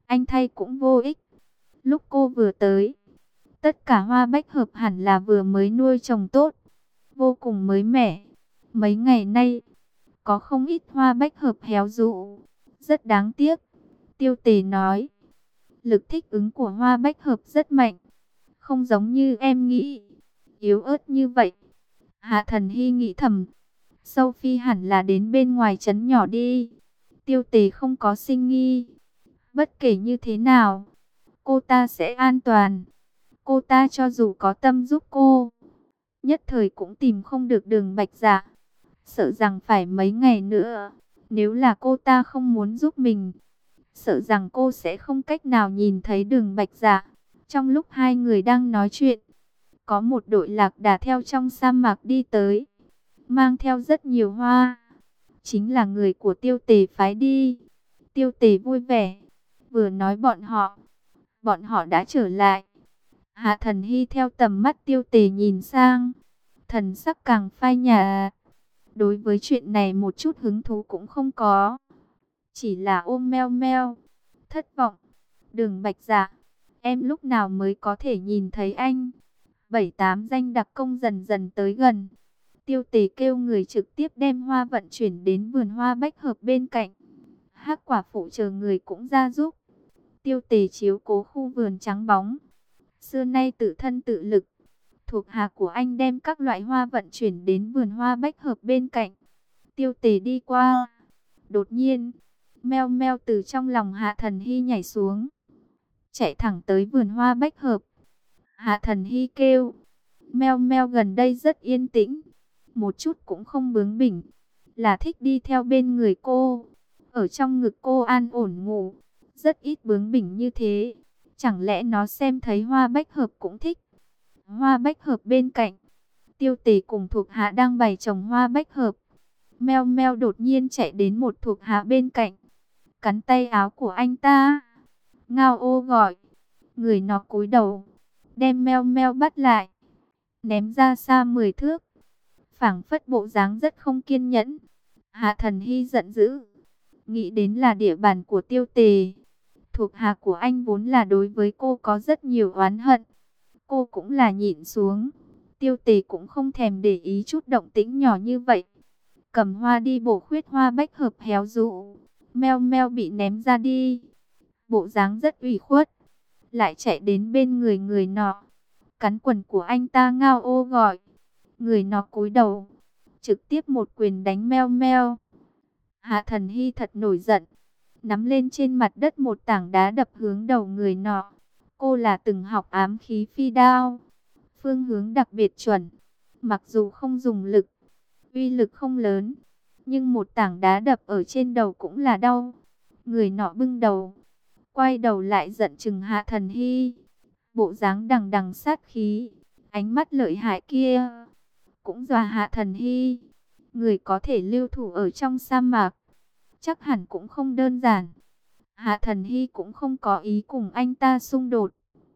anh thay cũng vô ích. Lúc cô vừa tới, tất cả hoa bách hợp hẳn là vừa mới nuôi trồng tốt, vô cùng mới mẻ. Mấy ngày nay, có không ít hoa bách hợp héo rũ, rất đáng tiếc. Tiêu Tề nói, lực thích ứng của hoa bách hợp rất mạnh, không giống như em nghĩ, yếu ớt như vậy. Hạ Thần Hy nghĩ thầm, Sophie hẳn là đến bên ngoài trấn nhỏ đi. Tiêu Tề không có sinh nghi. Bất kể như thế nào, cô ta sẽ an toàn. Cô ta cho dù có tâm giúp cô, nhất thời cũng tìm không được Đường Bạch Dạ. Sợ rằng phải mấy ngày nữa, nếu là cô ta không muốn giúp mình, sợ rằng cô sẽ không cách nào nhìn thấy Đường Bạch Dạ. Trong lúc hai người đang nói chuyện, có một đội lạc đà theo trong sa mạc đi tới, mang theo rất nhiều hoa. Chính là người của Tiêu Tề phái đi. Tiêu Tề vui vẻ, vừa nói bọn họ đã trở lại. Hạ Thần Hy theo tầm mắt Tiêu Tề nhìn sang, thần sắc càng phai nhạt. Đối với chuyện này một chút hứng thú cũng không có, chỉ là ôm meo meo, thất vọng. Đường Bạch Dạ, em lúc nào mới có thể nhìn thấy anh? 7-8 danh đặc công dần dần tới gần. Tiêu Tề kêu người trực tiếp đem hoa vận chuyển đến vườn hoa bách hợp bên cạnh. Hắc quả phụ chờ người cũng ra giúp. Tiêu Tề chiếu cố khu vườn trắng bóng, xưa nay tự thân tự lực. Thuộc hạ của anh đem các loại hoa vận chuyển đến vườn hoa bách hợp bên cạnh. Tiêu Tề đi qua, đột nhiên, meo meo từ trong lòng Hạ Thần Hy nhảy xuống, chạy thẳng tới vườn hoa bách hợp. Hạ Thần Hy kêu, meo meo gần đây rất yên tĩnh, một chút cũng không bướng bỉnh, là thích đi theo bên người cô, ở trong ngực cô an ổn ngủ, rất ít bướng bỉnh như thế. Chẳng lẽ nó xem thấy hoa bách hợp cũng thích? Hoa bách hợp bên cạnh, Tiêu Tề cùng thuộc hạ đang bày trồng hoa bách hợp. Meo meo đột nhiên chạy đến một thuộc hạ bên cạnh, cắn tay áo của anh ta. Ngao ô gọi, người nó cúi đầu, đem meo meo bắt lại, ném ra xa 10 thước, phảng phất bộ dáng rất không kiên nhẫn. Hạ Thần Hy giận dữ, nghĩ đến là địa bàn của Tiêu Tề. Thuộc hạ của anh vốn là đối với cô có rất nhiều oán hận, cô cũng là nhịn xuống. Tiêu Tề cũng không thèm để ý chút động tĩnh nhỏ như vậy, cầm hoa đi bổ khuyết hoa bách hợp héo rũ. Meo meo bị ném ra đi, bộ dáng rất ủy khuất, lại chạy đến bên người nọ, cắn quần của anh ta. Ngao ô gọi, người nọ cúi đầu, trực tiếp một quyền đánh meo meo. Hạ Thần Hy thật nổi giận, nắm lên trên mặt đất một tảng đá đập hướng đầu người nọ. Cô là từng học ám khí phi đao, phương hướng đặc biệt chuẩn, mặc dù không dùng lực, uy lực không lớn, nhưng một tảng đá đập ở trên đầu cũng là đau. Người nọ bưng đầu, quay đầu lại giận chừng Hạ Thần Hy, bộ dáng đằng đằng sát khí, ánh mắt lợi hại kia cũng dọa Hạ Thần Hy. Người có thể lưu thủ ở trong sa mạc, chắc hẳn cũng không đơn giản. Hạ Thần Hy cũng không có ý cùng anh ta xung đột,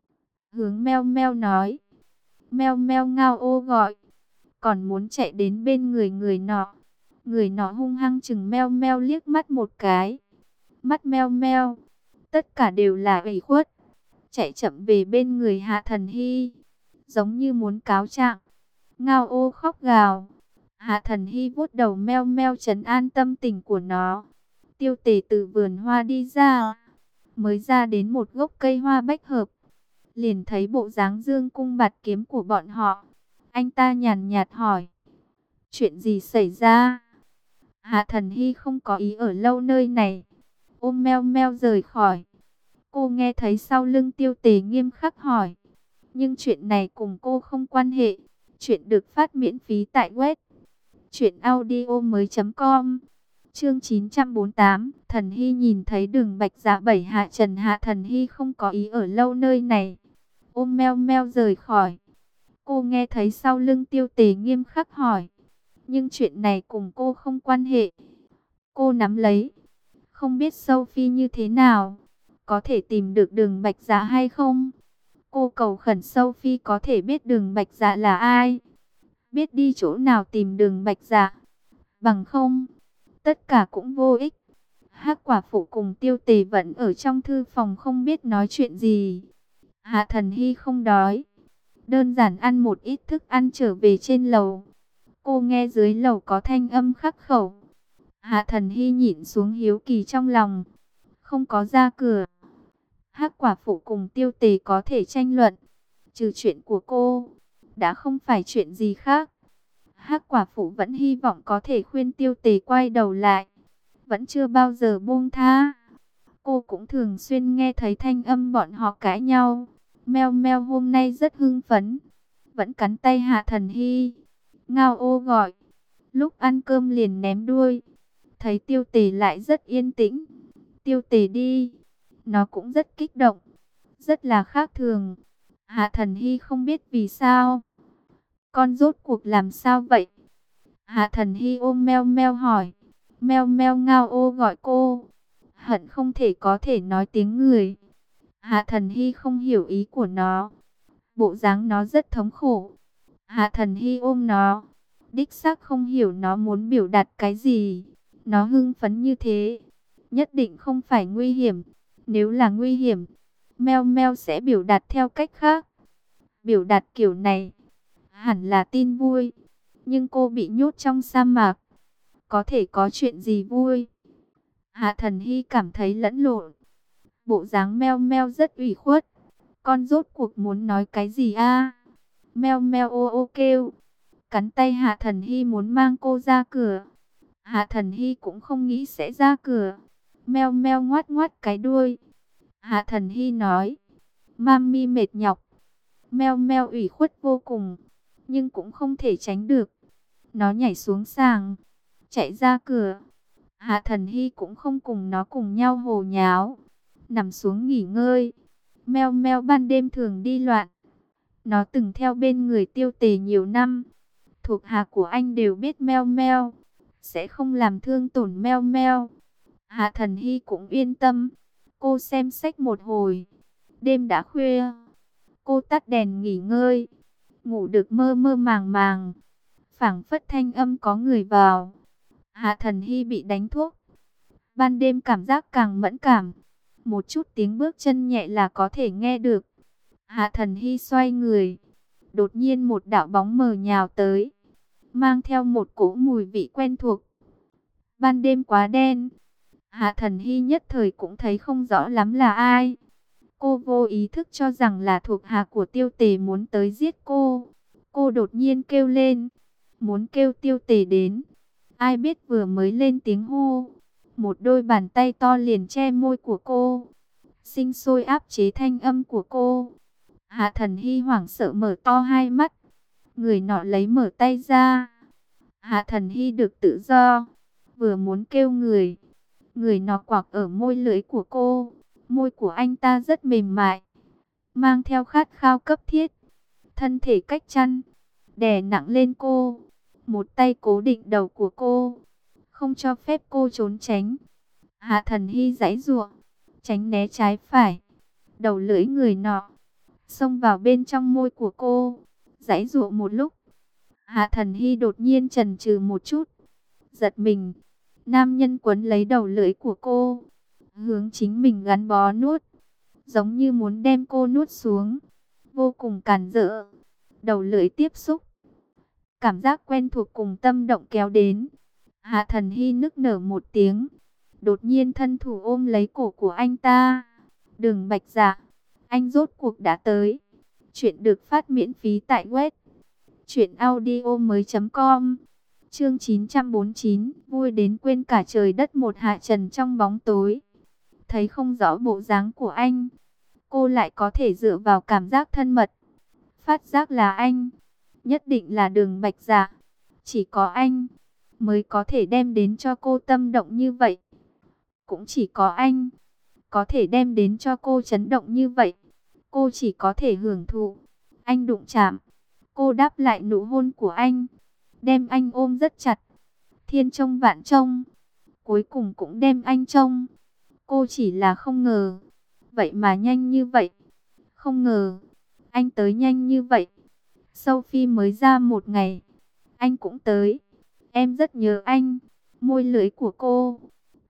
hướng meo meo nói. Meo meo ngao ô gọi, còn muốn chạy đến bên người nọ. Người nọ hung hăng chừng meo meo liếc mắt một cái, mắt meo meo tất cả đều là ủy khuất, chạy chậm về bên người Hạ Thần Hy, giống như muốn cáo trạng. Ngao ô khóc gào. Hạ Thần Hy vuốt đầu meo meo trấn an tâm tình của nó. Tiêu Tề từ vườn hoa đi ra, mới ra đến một gốc cây hoa bách hợp, liền thấy bộ dáng dương cung bạt kiếm của bọn họ. Anh ta nhàn nhạt hỏi, chuyện gì xảy ra? Hạ Thần Hy không có ý ở lâu nơi này, ôm meo meo rời khỏi. Cô nghe thấy sau lưng Tiêu Tề nghiêm khắc hỏi, nhưng chuyện này cùng cô không quan hệ. Chuyện được phát miễn phí tại web truyệnaudiomoi.com. Chương 948, Thần Hy nhìn thấy Đường Bạch Dạ bảy hạ trần. Hạ Thần Hy không có ý ở lâu nơi này, ôm meo meo rời khỏi. Cô nghe thấy sau lưng Tiêu Tề nghiêm khắc hỏi, nhưng chuyện này cùng cô không quan hệ. Cô nắm lấy, không biết Sophie như thế nào, có thể tìm được Đường Bạch Dạ hay không? Cô cầu khẩn Sophie có thể biết Đường Bạch Dạ là ai, biết đi chỗ nào tìm Đường Bạch Dạ, bằng không tất cả cũng vô ích. Hắc quả phụ cùng Tiêu Tề vẫn ở trong thư phòng không biết nói chuyện gì. Hạ Thần Hy không đói, đơn giản ăn một ít thức ăn trở về trên lầu. Cô nghe dưới lầu có thanh âm khắc khẩu. Hạ Thần Hy nhịn xuống hiếu kỳ trong lòng, không có ra cửa. Hắc quả phụ cùng Tiêu Tề có thể tranh luận, trừ chuyện của cô, đã không phải chuyện gì khác. Hắc quả phụ vẫn hy vọng có thể khuyên Tiêu Tề quay đầu lại, vẫn chưa bao giờ buông tha. Cô cũng thường xuyên nghe thấy thanh âm bọn họ cãi nhau. Meo meo hôm nay rất hưng phấn, vẫn cắn tay Hạ Thần Hy. Ngao ô gọi, lúc ăn cơm liền ném đuôi. Thấy Tiêu Tề lại rất yên tĩnh. Tiêu Tề đi, nó cũng rất kích động, rất là khác thường. Hạ Thần Hy không biết vì sao. Con rốt cuộc làm sao vậy? Hạ Thần Hy ôm meo meo hỏi. Meo meo ngao ô gọi cô, hận không thể có thể nói tiếng người. Hạ Thần Hy không hiểu ý của nó. Bộ dáng nó rất thống khổ. Hạ Thần Hy ôm nó, đích xác không hiểu nó muốn biểu đạt cái gì. Nó hưng phấn như thế, nhất định không phải nguy hiểm. Nếu là nguy hiểm, meo meo sẽ biểu đạt theo cách khác. Biểu đạt kiểu này, hẳn là tin vui. Nhưng cô bị nhốt trong sa mạc, có thể có chuyện gì vui? Hạ Thần Hy cảm thấy lẫn lộn. Bộ dáng meo meo rất ủy khuất. Con rốt cuộc muốn nói cái gì a? Meo meo ô ô kêu. Cắn tay Hạ Thần Hy muốn mang cô ra cửa. Hạ Thần Hy cũng không nghĩ sẽ ra cửa. Meo meo ngoát ngoát cái đuôi. Hạ Thần Hy nói, Mami mệt nhọc. Meo meo ủy khuất vô cùng, nhưng cũng không thể tránh được. Nó nhảy xuống sàng, chạy ra cửa. Hạ Thần Hy cũng không cùng nó cùng nhau hồ nháo, nằm xuống nghỉ ngơi. Meo meo ban đêm thường đi loạn. Nó từng theo bên người Tiêu Tề nhiều năm. Thuộc hạ của anh đều biết meo meo sẽ không làm thương tổn meo meo. Hạ Thần Hy cũng yên tâm. Cô xem sách một hồi. Đêm đã khuya, cô tắt đèn nghỉ ngơi, ngủ được mơ mơ màng màng. Phảng phất thanh âm có người vào. Hạ Thần Hy bị đánh thuốc, ban đêm cảm giác càng mẫn cảm. Một chút tiếng bước chân nhẹ là có thể nghe được. Hạ Thần Hy xoay người, đột nhiên một đạo bóng mờ nhào tới, mang theo một cỗ mùi vị quen thuộc. Ban đêm quá đen, Hạ Thần Hy nhất thời cũng thấy không rõ lắm là ai. Cô vô ý thức cho rằng là thuộc hạ của Tiêu Tề muốn tới giết cô. Cô đột nhiên kêu lên, muốn kêu Tiêu Tề đến. Ai biết vừa mới lên tiếng hô, một đôi bàn tay to liền che môi của cô, sinh sôi áp chế thanh âm của cô. Hạ Thần Hy hoảng sợ mở to hai mắt. Người nọ lấy mở tay ra. Hạ Thần Hy được tự do, vừa muốn kêu người, người nọ quạc ở môi lưỡi của cô. Môi của anh ta rất mềm mại, mang theo khát khao cấp thiết. Thân thể cách chăn, đè nặng lên cô. Một tay cố định đầu của cô, không cho phép cô trốn tránh. Hạ Thần Hy giãy giụa, tránh né trái phải. Đầu lưỡi người nọ xông vào bên trong môi của cô. Giãy giụa một lúc, Hạ Thần Hy đột nhiên chần chừ một chút, giật mình. Nam nhân quấn lấy đầu lưỡi của cô, hướng chính mình gắn bó nuốt, giống như muốn đem cô nuốt xuống. Vô cùng càn rỡ. Đầu lưỡi tiếp xúc, cảm giác quen thuộc cùng tâm động kéo đến. Hạ Thần Hy nức nở một tiếng, đột nhiên thân thủ ôm lấy cổ của anh ta. Đừng Bạch Dạ, anh rốt cuộc đã tới. Chuyện được phát miễn phí tại web truyệnaudiomoi.com. Chương 949, vui đến quên cả trời đất. Một Hạ Trần trong bóng tối, thấy không rõ bộ dáng của anh, cô lại có thể dựa vào cảm giác thân mật, phát giác là anh, nhất định là Đường Bạch Dạ. Chỉ có anh mới có thể đem đến cho cô tâm động như vậy. Cũng chỉ có anh có thể đem đến cho cô chấn động như vậy. Cô chỉ có thể hưởng thụ. Anh đụng chạm, cô đáp lại nụ hôn của anh, đem anh ôm rất chặt. Thiên trông vạn trông, cuối cùng cũng đem anh trông. Cô chỉ là không ngờ, vậy mà nhanh như vậy. Không ngờ, anh tới nhanh như vậy. Sophie mới ra một ngày, anh cũng tới. Em rất nhớ anh. Môi lưỡi của cô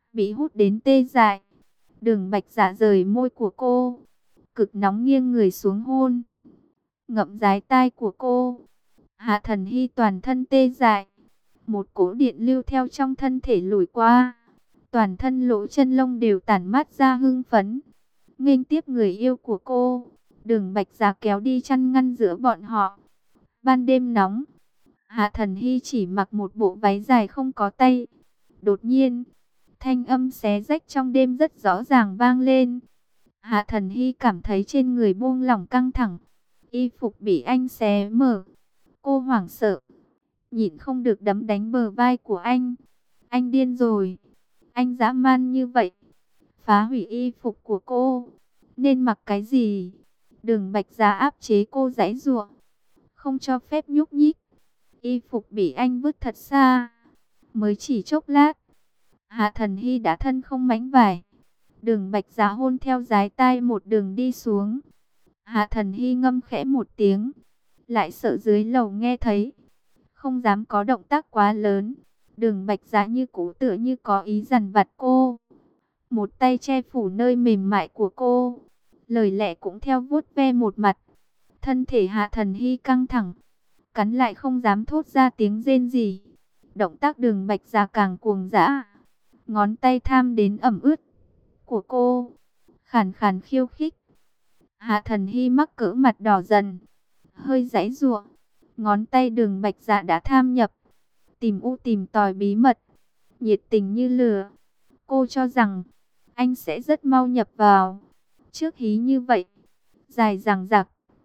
bị hút đến tê dại. Đường Bạch Dạ rời môi của cô, cực nóng nghiêng người xuống hôn, ngậm dái tai của cô. Hạ Thần Hy toàn thân tê dại, một cỗ điện lưu theo trong thân thể lùi qua, toàn thân lỗ chân lông đều tản mát ra hưng phấn. Nghênh tiếp người yêu của cô, Đường Bạch Dạ kéo đi chăn ngăn giữa bọn họ. Ban đêm nóng, Hạ Thần Hy chỉ mặc một bộ váy dài không có tay. Đột nhiên, thanh âm xé rách trong đêm rất rõ ràng vang lên. Hạ Thần Hy cảm thấy trên người buông lỏng căng thẳng, y phục bị anh xé mở. Cô hoảng sợ, nhịn không được đấm đánh bờ vai của anh. Anh điên rồi, anh dã man như vậy, phá hủy y phục của cô, nên mặc cái gì? Đường Bạch Dạ áp chế cô giãy giụa, không cho phép nhúc nhích. Y phục bị anh vứt thật xa. Mới chỉ chốc lát, Hạ Thần Hy đã thân không mảnh vải. Đường Bạch Dạ hôn theo dái tai một đường đi xuống. Hạ Thần Hy ngâm khẽ một tiếng, lại sợ dưới lầu nghe thấy, không dám có động tác quá lớn. Đường Bạch Dạ như cũ tựa như có ý dằn vặt cô, một tay che phủ nơi mềm mại của cô, lời lẽ cũng theo vuốt ve một mặt. Thân thể Hạ Thần Hy căng thẳng, cắn lại không dám thốt ra tiếng rên gì. Động tác Đường Bạch Dạ càng cuồng dã, ngón tay tham đến ẩm ướt của cô, khàn khàn khiêu khích. Hạ Thần Hy mắc cỡ mặt đỏ dần, hơi giãy giụa. Ngón tay Đường Bạch Dạ đã tham nhập, tìm tòi bí mật, nhiệt tình như lửa. Cô cho rằng anh sẽ rất mau nhập vào. Trước hí như vậy, dài dằng dặc,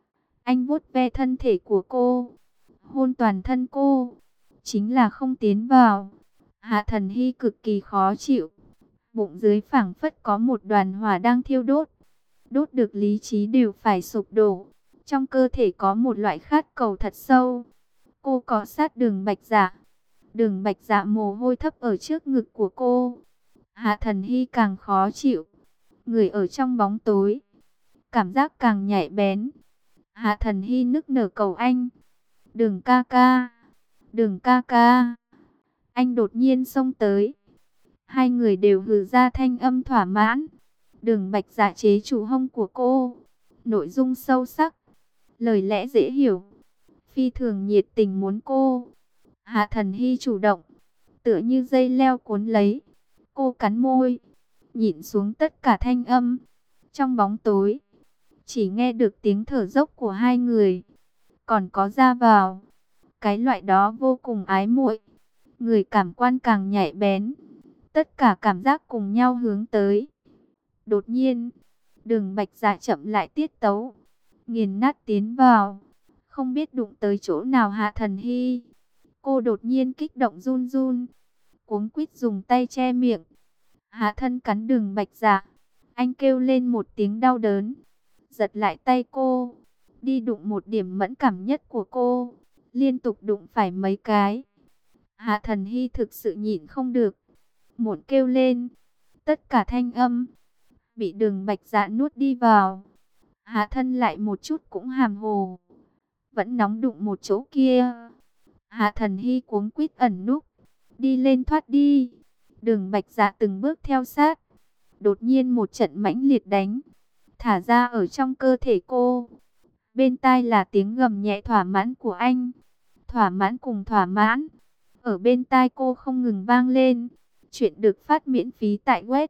anh vuốt ve thân thể của cô, hôn toàn thân cô, chính là không tiến vào. Hạ Thần Hy cực kỳ khó chịu, bụng dưới phảng phất có một đoàn hỏa đang thiêu đốt, đốt được lý trí đều phải sụp đổ. Trong cơ thể có một loại khát cầu thật sâu. Cô cọ sát Đường Bạch Dạ, Đường Bạch Dạ mồ hôi thấp ở trước ngực của cô. Hạ Thần Hy càng khó chịu, người ở trong bóng tối, cảm giác càng nhạy bén. Hạ Thần Hy nức nở cầu anh, Đường ca ca, Đường ca ca. Anh đột nhiên xông tới, hai người đều hừ ra thanh âm thỏa mãn. Đường Bạch Dạ chế trụ hông của cô, nội dung sâu sắc, lời lẽ dễ hiểu, phi thường nhiệt tình muốn cô. Hạ Thần Hy chủ động, tựa như dây leo cuốn lấy. Cô cắn môi, nhịn xuống tất cả thanh âm. Trong bóng tối, chỉ nghe được tiếng thở dốc của hai người, còn có ra vào. Cái loại đó vô cùng ái muội, người cảm quan càng nhạy bén, tất cả cảm giác cùng nhau hướng tới. Đột nhiên, Đường Bạch Dạ chậm lại tiết tấu, nghiền nát tiến vào, không biết đụng tới chỗ nào Hạ Thần Hy. Cô đột nhiên kích động run run, cuống quýt dùng tay che miệng. Hạ thân cắn Đường Bạch Dạ, anh kêu lên một tiếng đau đớn, giật lại tay cô, đi đụng một điểm mẫn cảm nhất của cô, liên tục đụng phải mấy cái. Hạ Thần Hy thực sự nhịn không được, muốn kêu lên. Tất cả thanh âm bị Đường Bạch Dạ nuốt đi vào. Hạ thân lại một chút cũng hàm hồ, vẫn nóng đụng một chỗ kia. Hạ Thần Hy cuống quýt ẩn núp, đi lên thoát đi. Đường Bạch Dạ từng bước theo sát, đột nhiên một trận mãnh liệt đánh thả ra ở trong cơ thể cô. Bên tai là tiếng gầm nhẹ thỏa mãn của anh, thỏa mãn cùng thỏa mãn, ở bên tai cô không ngừng vang lên. Chuyện được phát miễn phí tại web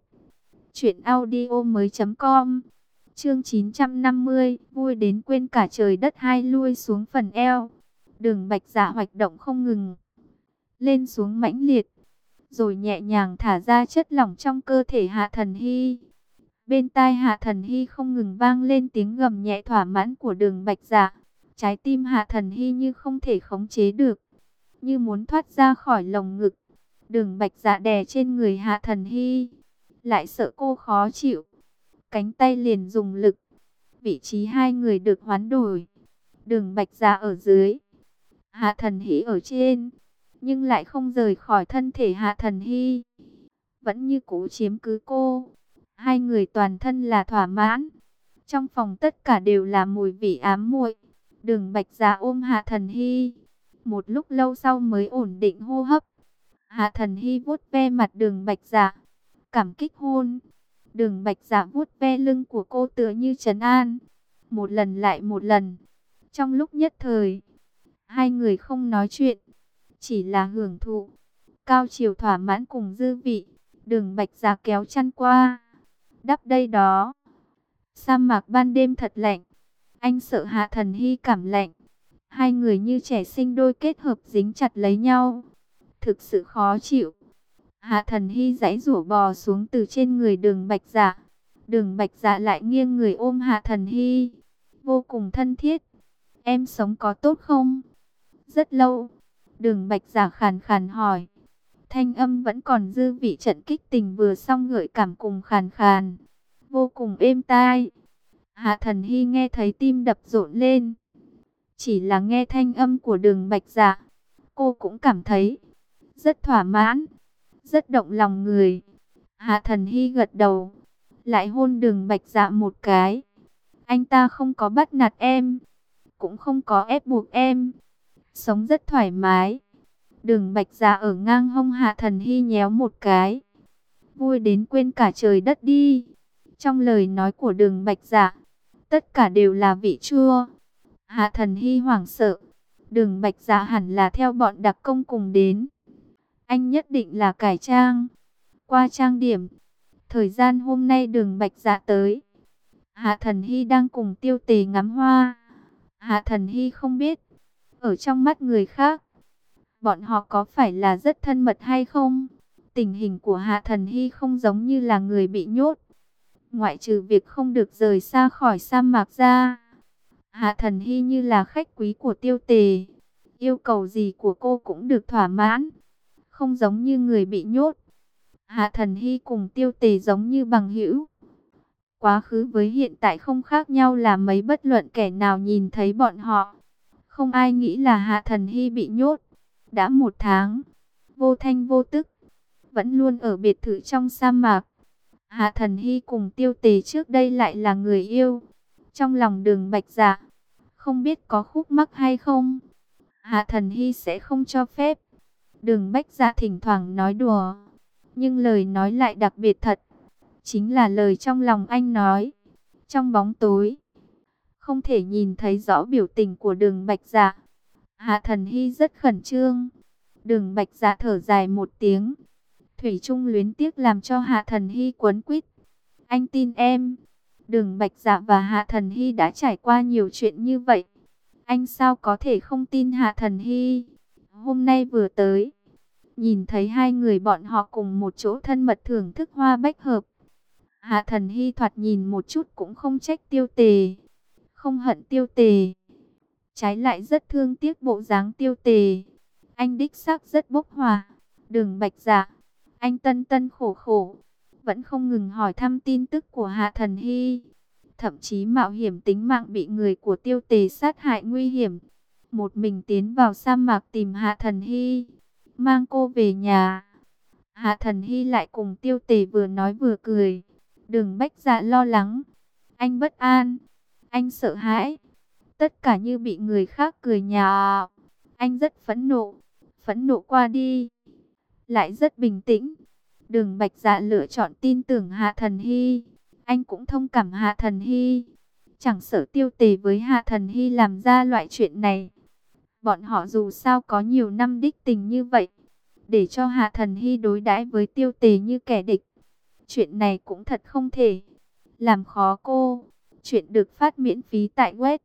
truyệnaudiomoi.com. Chương 950, vui đến quên cả trời đất hai lui xuống phần eo. Đường Bạch Dạ hoạt động không ngừng, lên xuống mãnh liệt, rồi nhẹ nhàng thả ra chất lỏng trong cơ thể Hạ Thần Hy. Bên tai Hạ Thần Hy không ngừng vang lên tiếng gầm nhẹ thỏa mãn của Đường Bạch Dạ. Trái tim Hạ Thần Hy như không thể khống chế được, như muốn thoát ra khỏi lồng ngực. Đường Bạch Dạ đè trên người Hạ Thần Hy, lại sợ cô khó chịu, cánh tay liền dùng lực. Vị trí hai người được hoán đổi, Đường Bạch Dạ ở dưới, Hạ Thần Hy ở trên, nhưng lại không rời khỏi thân thể Hạ Thần Hy, vẫn như cũ chiếm cứ cô. Hai người toàn thân là thỏa mãn, trong phòng tất cả đều là mùi vị ám muội. Đường Bạch Dạ ôm Hạ Thần Hy, một lúc lâu sau mới ổn định hô hấp. Hạ Thần Hy vuốt ve mặt Đường Bạch Dạ, cảm kích hôn. Đường Bạch Dạ vuốt ve lưng của cô tựa như trấn an, một lần lại một lần. Trong lúc nhất thời, hai người không nói chuyện, chỉ là hưởng thụ cao chiều thỏa mãn cùng dư vị. Đường Bạch Dạ kéo chăn qua, đắp đây đó. Sa mạc ban đêm thật lạnh, anh sợ Hạ Thần Hy cảm lạnh. Hai người như trẻ sinh đôi kết hợp dính chặt lấy nhau, thực sự khó chịu. Hạ Thần Hy giãy giụa bò xuống từ trên người Đường Bạch Dạ. Đường Bạch Dạ lại nghiêng người ôm Hạ Thần Hy, vô cùng thân thiết. Em sống có tốt không? Rất lâu. Đường Bạch Dạ khàn khàn hỏi. Thanh âm vẫn còn dư vị trận kích tình vừa xong gợi cảm cùng khàn khàn, vô cùng êm tai. Hạ Thần Hy nghe thấy tim đập rộn lên. Chỉ là nghe thanh âm của Đường Bạch Dạ, cô cũng cảm thấy rất thỏa mãn, rất động lòng người. Hạ Thần Hy gật đầu, lại hôn Đường Bạch Dạ một cái. Anh ta không có bắt nạt em, cũng không có ép buộc em, sống rất thoải mái. Đường Bạch Dạ ở ngang hông Hạ Thần Hy nhéo một cái, vui đến quên cả trời đất đi. Trong lời nói của Đường Bạch Dạ, tất cả đều là vị chua. Hạ Thần Hy hoảng sợ, Đường Bạch Dạ hẳn là theo bọn đặc công cùng đến. Anh nhất định là cải trang, qua trang điểm. Thời gian hôm nay Đường Bạch Dạ tới, Hạ Thần Hy đang cùng Tiêu Tề ngắm hoa. Hạ Thần Hy không biết, ở trong mắt người khác, bọn họ có phải là rất thân mật hay không? Tình hình của Hạ Thần Hy không giống như là người bị nhốt, ngoại trừ việc không được rời xa khỏi sa mạc ra. Hạ Thần Hy như là khách quý của Tiêu Tề, yêu cầu gì của cô cũng được thỏa mãn, không giống như người bị nhốt. Hạ Thần Hy cùng Tiêu Tề giống như bằng hữu. Quá khứ với hiện tại không khác nhau là mấy, bất luận kẻ nào nhìn thấy bọn họ, không ai nghĩ là Hạ Thần Hy bị nhốt. Đã 1 tháng, vô thanh vô tức, vẫn luôn ở biệt thự trong sa mạc. Hạ Thần Hy cùng Tiêu Tề trước đây lại là người yêu. Trong lòng Đường Bạch Dạ, không biết có khúc mắc hay không, Hạ Thần Hy sẽ không cho phép. Đường Bạch Dạ thỉnh thoảng nói đùa, nhưng lời nói lại đặc biệt thật. Chính là lời trong lòng anh nói. Trong bóng tối, không thể nhìn thấy rõ biểu tình của Đường Bạch Dạ. Hạ Thần Hy rất khẩn trương. Đường Bạch Dạ thở dài một tiếng, thủy chung luyến tiếc làm cho Hạ Thần Hy quấn quýt. Anh tin em. Đường Bạch Dạ và Hạ Thần Hy đã trải qua nhiều chuyện như vậy, anh sao có thể không tin Hạ Thần Hy? Hôm nay vừa tới, nhìn thấy hai người bọn họ cùng một chỗ thân mật thưởng thức hoa bách hợp. Hạ Thần Hy thoạt nhìn một chút cũng không trách Tiêu Tề, không hận Tiêu Tề, trái lại rất thương tiếc bộ dáng Tiêu Tề. Anh đích xác rất bốc hỏa. Đường Bạch Dạ, anh tân tân khổ khổ, vẫn không ngừng hỏi thăm tin tức của Hạ Thần Hy, thậm chí mạo hiểm tính mạng bị người của Tiêu Tề sát hại nguy hiểm, một mình tiến vào sa mạc tìm Hạ Thần Hy, mang cô về nhà. Hạ Thần Hy lại cùng Tiêu Tề vừa nói vừa cười. Đường Bạch Dạ lo lắng, anh bất an, anh sợ hãi, tất cả như bị người khác cười nhạo. Anh rất phẫn nộ qua đi, lại rất bình tĩnh. Đường Bạch Dạ lựa chọn tin tưởng Hạ Thần Hy. Anh cũng thông cảm Hạ Thần Hy, chẳng sợ Tiêu Tề với Hạ Thần Hy làm ra loại chuyện này. Bọn họ dù sao có nhiều năm đích tình như vậy, để cho Hạ Thần Hy đối đãi với Tiêu Tề như kẻ địch, chuyện này cũng thật không thể làm khó cô. Chuyện được phát miễn phí tại web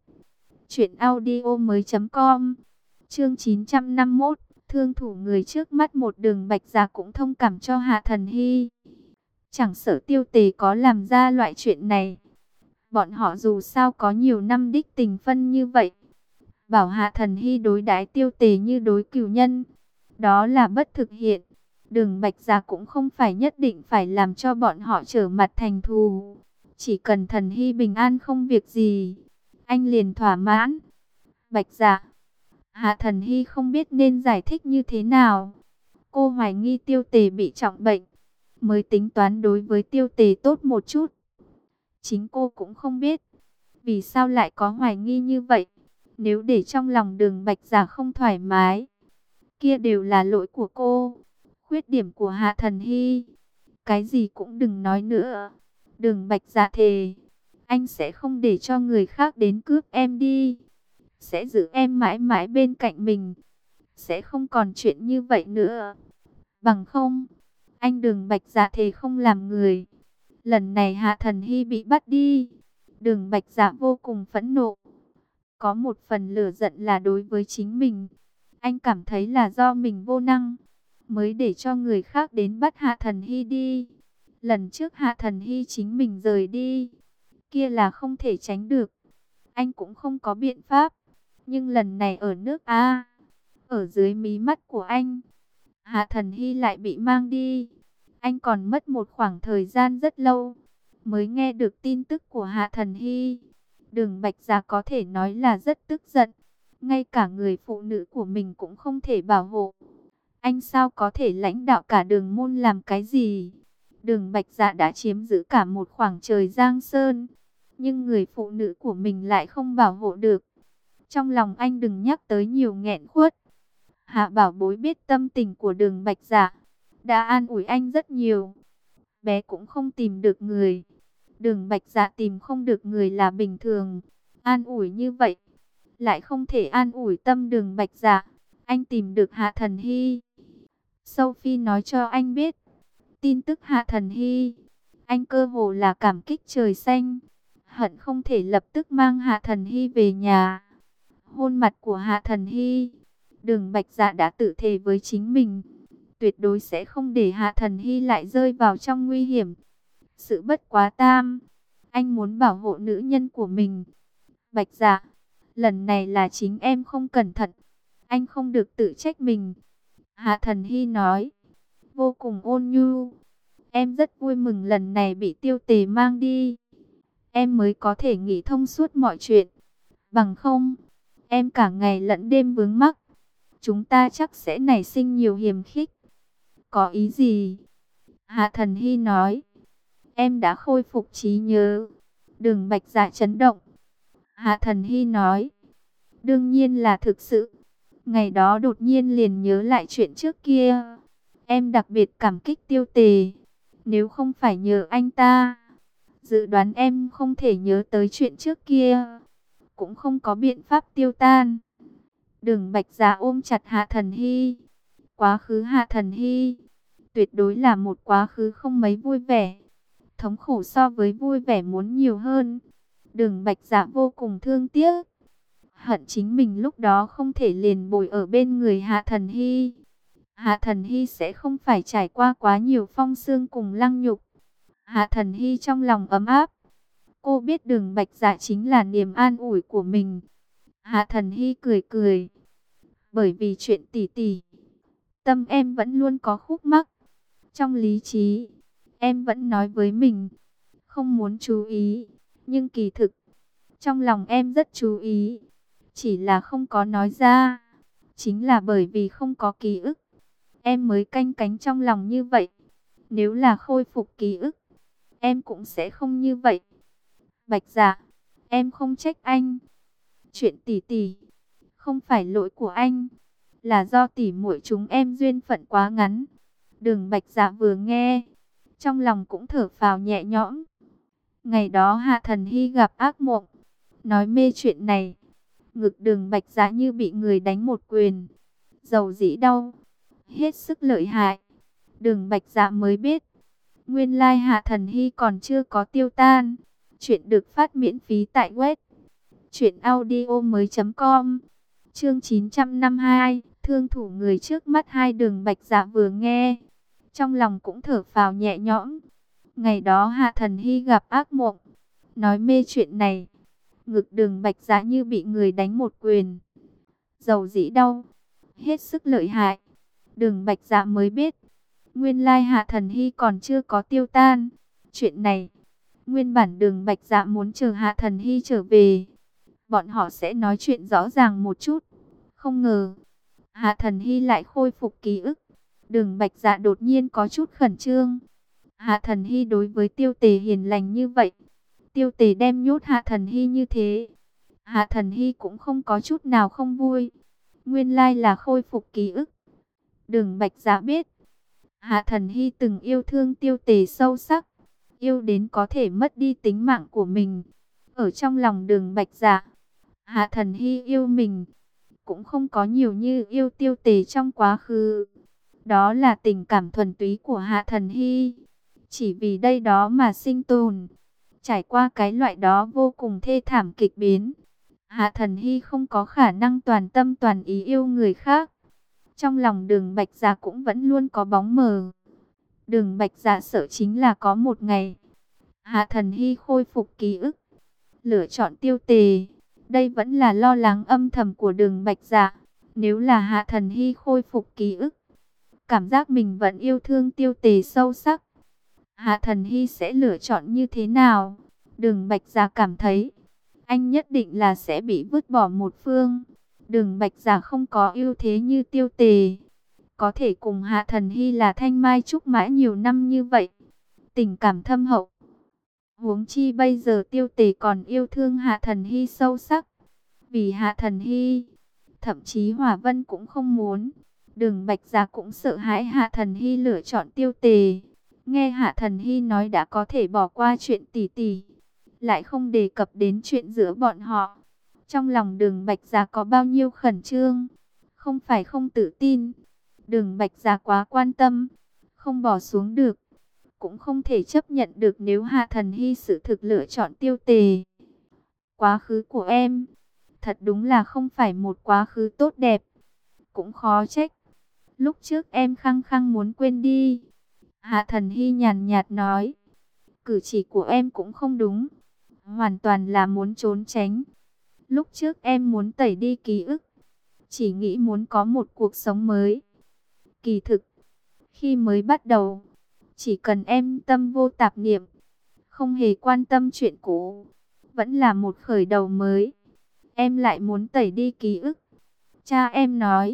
truyệnaudiomoi.com. Chương 951, thương thủ người trước mắt. Một Đường Bạch Dạ cũng thông cảm cho Hạ Thần Hy, chẳng sợ Tiêu Tề có làm ra loại chuyện này. Bọn họ dù sao có nhiều năm đích tình phân như vậy, bảo Hạ Thần Hy đối đãi Tiêu Tề như đối cừu nhân, đó là bất thực hiện. Đường Bạch Dạ cũng không phải nhất định phải làm cho bọn họ trở mặt thành thù, chỉ cần Thần Hy bình an không việc gì, anh liền thỏa mãn. Bạch Dạ, Hạ Thần Hy không biết nên giải thích như thế nào. Cô hoài nghi Tiêu Tề bị trọng bệnh, mới tính toán đối với Tiêu Tề tốt một chút. Chính cô cũng không biết vì sao lại có hoài nghi như vậy. Nếu để trong lòng Đường Bạch Dạ không thoải mái, kia đều là lỗi của cô, khuyết điểm của Hạ Thần Hy. cái gì cũng đừng nói nữa. Đường Bạch Dạ thề, anh sẽ không để cho người khác đến cướp em đi. Sẽ giữ em mãi mãi bên cạnh mình. Sẽ không còn chuyện như vậy nữa. Bằng không, anh Đường Bạch Dạ thề không làm người. Lần này Hạ Thần Hy bị bắt đi. Đường Bạch Dạ vô cùng phẫn nộ. Có một phần lửa giận là đối với chính mình. Anh cảm thấy là do mình vô năng, mới để cho người khác đến bắt Hạ Thần Hy đi. Lần trước Hạ Thần Hy chính mình rời đi, kia là không thể tránh được. Anh cũng không có biện pháp. Nhưng lần này ở nước A, ở dưới mí mắt của anh, Hạ Thần Hy lại bị mang đi. Anh còn mất một khoảng thời gian rất lâu mới nghe được tin tức của Hạ Thần Hy. Đường Bạch Dạ có thể nói là rất tức giận. Ngay cả người phụ nữ của mình cũng không thể bảo hộ. Anh sao có thể lãnh đạo cả Đường môn làm cái gì? Đường Bạch Dạ đã chiếm giữ cả một khoảng trời Giang Sơn, nhưng người phụ nữ của mình lại không bảo hộ được. Trong lòng anh đừng nhắc tới nhiều nghẹn khuất. Hạ Bảo Bối biết tâm tình của Đường Bạch Dạ, đã an ủi anh rất nhiều. Bé cũng không tìm được người. Đường Bạch Dạ tìm không được người là bình thường. An ủi như vậy, lại không thể an ủi tâm Đường Bạch Dạ. Anh tìm được Hạ Thần Hy. Sophie nói cho anh biết tin tức Hạ Thần Hy. Anh cơ hồ là cảm kích trời xanh. Hận không thể lập tức mang Hạ Thần Hy về nhà. Hôn mặt của Hạ Thần Hy. Đường Bạch Dạ đã tự thề với chính mình, tuyệt đối sẽ không để Hạ Thần Hy lại rơi vào trong nguy hiểm. Sự bất quá tam, anh muốn bảo hộ nữ nhân của mình. Bạch Dạ, lần này là chính em không cẩn thận, anh không được tự trách mình. Hạ Thần Hy nói, vô cùng ôn nhu. Em rất vui mừng lần này bị Tiêu Tề mang đi. Em mới có thể nghĩ thông suốt mọi chuyện. Bằng không, em cả ngày lẫn đêm vướng mắc. Chúng ta chắc sẽ nảy sinh nhiều hiềm khích. Có ý gì? Hạ Thần Hy nói, em đã khôi phục trí nhớ. Đường Bạch Dạ chấn động. Hạ Thần Hy nói, đương nhiên là thực sự. Ngày đó đột nhiên liền nhớ lại chuyện trước kia. Em đặc biệt cảm kích Tiêu Tề. Nếu không phải nhờ anh ta, dự đoán em không thể nhớ tới chuyện trước kia, cũng không có biện pháp tiêu tan. Đường Bạch Dạ ôm chặt Hạ Thần Hy. Quá khứ Hạ Thần Hy tuyệt đối là một quá khứ không mấy vui vẻ. Thống khổ so với vui vẻ muốn nhiều hơn. Đường Bạch Dạ vô cùng thương tiếc. Hận chính mình lúc đó không thể liền bồi ở bên người Hạ Thần Hy. Hạ Thần Hy sẽ không phải trải qua quá nhiều phong sương cùng lăng nhục. Hạ Thần Hy trong lòng ấm áp. Cô biết Đường Bạch Dạ chính là niềm an ủi của mình. Hạ Thần Hy cười cười. Bởi vì chuyện tỷ tỷ, tâm em vẫn luôn có khúc mắc. Trong lý trí, em vẫn nói với mình, không muốn chú ý. Nhưng kỳ thực, trong lòng em rất chú ý. Chỉ là không có nói ra. Chính là bởi vì không có ký ức, em mới canh cánh trong lòng như vậy. Nếu là khôi phục ký ức, em cũng sẽ không như vậy. Bạch Dạ, em không trách anh. Chuyện tỷ tỷ, không phải lỗi của anh, là do tỷ muội chúng em duyên phận quá ngắn. Đường Bạch Dạ vừa nghe, trong lòng cũng thở phào nhẹ nhõm. Ngày đó Hạ Thần Hy gặp ác mộng, nói mê chuyện này. Ngực Đường Bạch Dạ như bị người đánh một quyền, dầu dĩ đau, hết sức lợi hại. Đường Bạch Dạ mới biết, nguyên lai Hạ Thần Hy còn chưa có tiêu tan. Chuyện được phát miễn phí tại web truyệnaudiomoi.com. Chương 952, thương thủ người trước mắt hai. Đường Bạch Dạ vừa nghe, trong lòng cũng thở phào nhẹ nhõm. Ngày đó Hạ Thần Hy gặp ác mộng, nói mê chuyện này. Ngực Đường Bạch Dạ như bị người đánh một quyền, dầu dĩ đau, hết sức lợi hại. Đường Bạch Dạ mới biết, nguyên lai Hạ Thần Hy còn chưa có tiêu tan. Chuyện này, nguyên bản Đường Bạch Dạ muốn chờ Hạ Thần Hy trở về, bọn họ sẽ nói chuyện rõ ràng một chút. Không ngờ, Hạ Thần Hy lại khôi phục ký ức. Đường Bạch Dạ đột nhiên có chút khẩn trương. Hạ Thần Hy đối với Tiêu Tề hiền lành như vậy, Tiêu Tề đem nhốt Hạ Thần Hy như thế, Hạ Thần Hy cũng không có chút nào không vui. Nguyên lai là khôi phục ký ức. Đường Bạch Dạ biết, Hạ Thần Hy từng yêu thương Tiêu Tề sâu sắc, yêu đến có thể mất đi tính mạng của mình. Ở trong lòng Đường Bạch Dạ, Hạ Thần Hy yêu mình cũng không có nhiều như yêu Tiêu Tề trong quá khứ. Đó là tình cảm thuần túy của Hạ Thần Hy, chỉ vì đây đó mà sinh tồn. Trải qua cái loại đó vô cùng thê thảm kịch biến, Hạ Thần Hy không có khả năng toàn tâm toàn ý yêu người khác. Trong lòng Đường Bạch Dạ cũng vẫn luôn có bóng mờ. Đường Bạch Dạ sợ chính là có một ngày Hạ Thần Hy khôi phục ký ức, lựa chọn Tiêu Tề. Đây vẫn là lo lắng âm thầm của Đường Bạch Dạ. Nếu là Hạ Thần Hy khôi phục ký ức, cảm giác mình vẫn yêu thương Tiêu Tề sâu sắc, Hạ Thần Hy sẽ lựa chọn như thế nào? Đường Bạch Dạ cảm thấy anh nhất định là sẽ bị vứt bỏ một phương. Đường Bạch Dạ không có ưu thế như Tiêu Tề, có thể cùng Hạ Thần Hy là thanh mai trúc mã nhiều năm như vậy, tình cảm thâm hậu. Huống chi bây giờ Tiêu Tề còn yêu thương Hạ Thần Hy sâu sắc. Vì Hạ Thần Hy, thậm chí Hỏa Vân cũng không muốn. Đường Bạch Dạ cũng sợ hãi Hạ Thần Hy lựa chọn Tiêu Tề. Nghe Hạ Thần Hy nói đã có thể bỏ qua chuyện tỷ tỷ, lại không đề cập đến chuyện giữa bọn họ. Trong lòng Đường Bạch Dạ có bao nhiêu khẩn trương, không phải không tự tin. Đường Bạch Dạ quá quan tâm, không bỏ xuống được, cũng không thể chấp nhận được nếu Hạ Thần Hy sự thực lựa chọn Tiêu Tề. Quá khứ của em, thật đúng là không phải một quá khứ tốt đẹp, cũng khó trách. Lúc trước em khăng khăng muốn quên đi. Hạ Thần Hy nhàn nhạt nói, cử chỉ của em cũng không đúng, hoàn toàn là muốn trốn tránh. Lúc trước em muốn tẩy đi ký ức, chỉ nghĩ muốn có một cuộc sống mới. Kỳ thực, khi mới bắt đầu, chỉ cần em tâm vô tạp niệm, không hề quan tâm chuyện cũ, vẫn là một khởi đầu mới. Em lại muốn tẩy đi ký ức. Cha em nói,